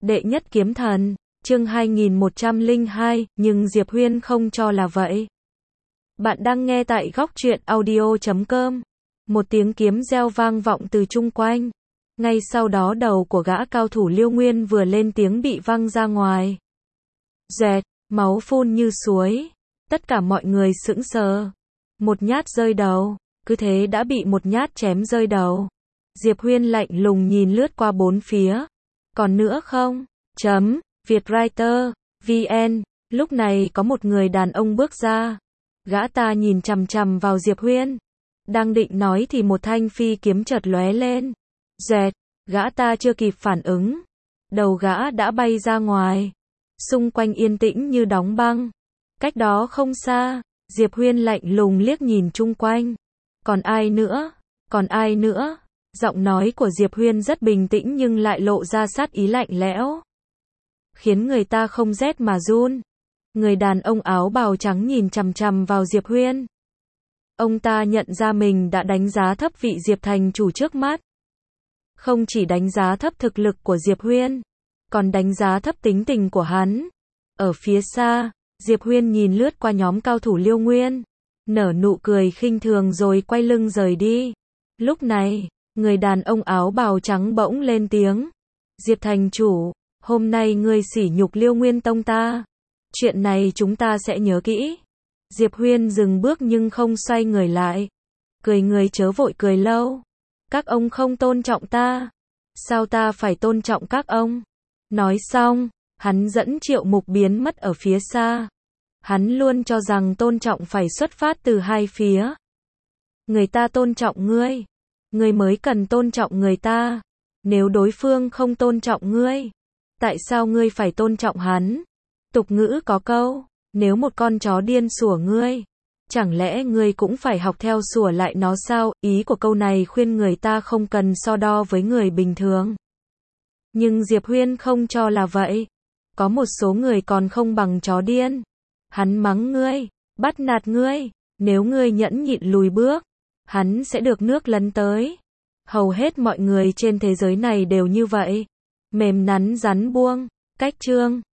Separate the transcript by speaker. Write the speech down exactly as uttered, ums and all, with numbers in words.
Speaker 1: Đệ nhất kiếm thần, chương hai nghìn một trăm lẻ hai, nhưng Diệp Huyên không cho là vậy. Bạn đang nghe tại góc truyện audio chấm com. Một tiếng kiếm reo vang vọng từ chung quanh. Ngay sau đó đầu của gã cao thủ Liêu Nguyên vừa lên tiếng bị văng ra ngoài. Dẹt, máu phun như suối. Tất cả mọi người sững sờ. Một nhát rơi đầu, cứ thế đã bị một nhát chém rơi đầu. Diệp Huyên lạnh lùng nhìn lướt qua bốn phía. Còn nữa không? Chấm, Vietwriter, vê en, lúc này có một người đàn ông bước ra. Gã ta nhìn chằm chằm vào Diệp Huyên. Đang định nói thì một thanh phi kiếm chợt lóe lên. Dẹt, gã ta chưa kịp phản ứng. Đầu gã đã bay ra ngoài. Xung quanh yên tĩnh như đóng băng. Cách đó không xa, Diệp Huyên lạnh lùng liếc nhìn chung quanh. Còn ai nữa? Còn ai nữa? Giọng nói của Diệp Huyên rất bình tĩnh nhưng lại lộ ra sát ý lạnh lẽo, khiến người ta không rét mà run. Người đàn ông áo bào trắng nhìn chằm chằm vào Diệp Huyên. Ông ta nhận ra mình đã đánh giá thấp vị Diệp thành chủ trước mắt. Không chỉ đánh giá thấp thực lực của Diệp Huyên, còn đánh giá thấp tính tình của hắn. Ở phía xa, Diệp Huyên nhìn lướt qua nhóm cao thủ Liêu Nguyên, nở nụ cười khinh thường rồi quay lưng rời đi. Lúc này, người đàn ông áo bào trắng bỗng lên tiếng. Diệp thành chủ, hôm nay ngươi sỉ nhục Liêu Nguyên tông ta. Chuyện này chúng ta sẽ nhớ kỹ. Diệp Huyên dừng bước nhưng không xoay người lại. Cười người chớ vội cười lâu. Các ông không tôn trọng ta. Sao ta phải tôn trọng các ông? Nói xong, hắn dẫn Triệu Mục biến mất ở phía xa. Hắn luôn cho rằng tôn trọng phải xuất phát từ hai phía. Người ta tôn trọng ngươi, ngươi mới cần tôn trọng người ta. Nếu đối phương không tôn trọng ngươi, tại sao ngươi phải tôn trọng hắn? Tục ngữ có câu, nếu một con chó điên sủa ngươi, chẳng lẽ ngươi cũng phải học theo sủa lại nó sao? Ý của câu này khuyên người ta không cần so đo với người bình thường. Nhưng Diệp Huyên không cho là vậy. Có một số người còn không bằng chó điên. Hắn mắng ngươi, bắt nạt ngươi, nếu ngươi nhẫn nhịn lùi bước, hắn sẽ được nước lấn tới. Hầu hết mọi người trên thế giới này đều như vậy. Mềm nắn rắn buông. Cách chương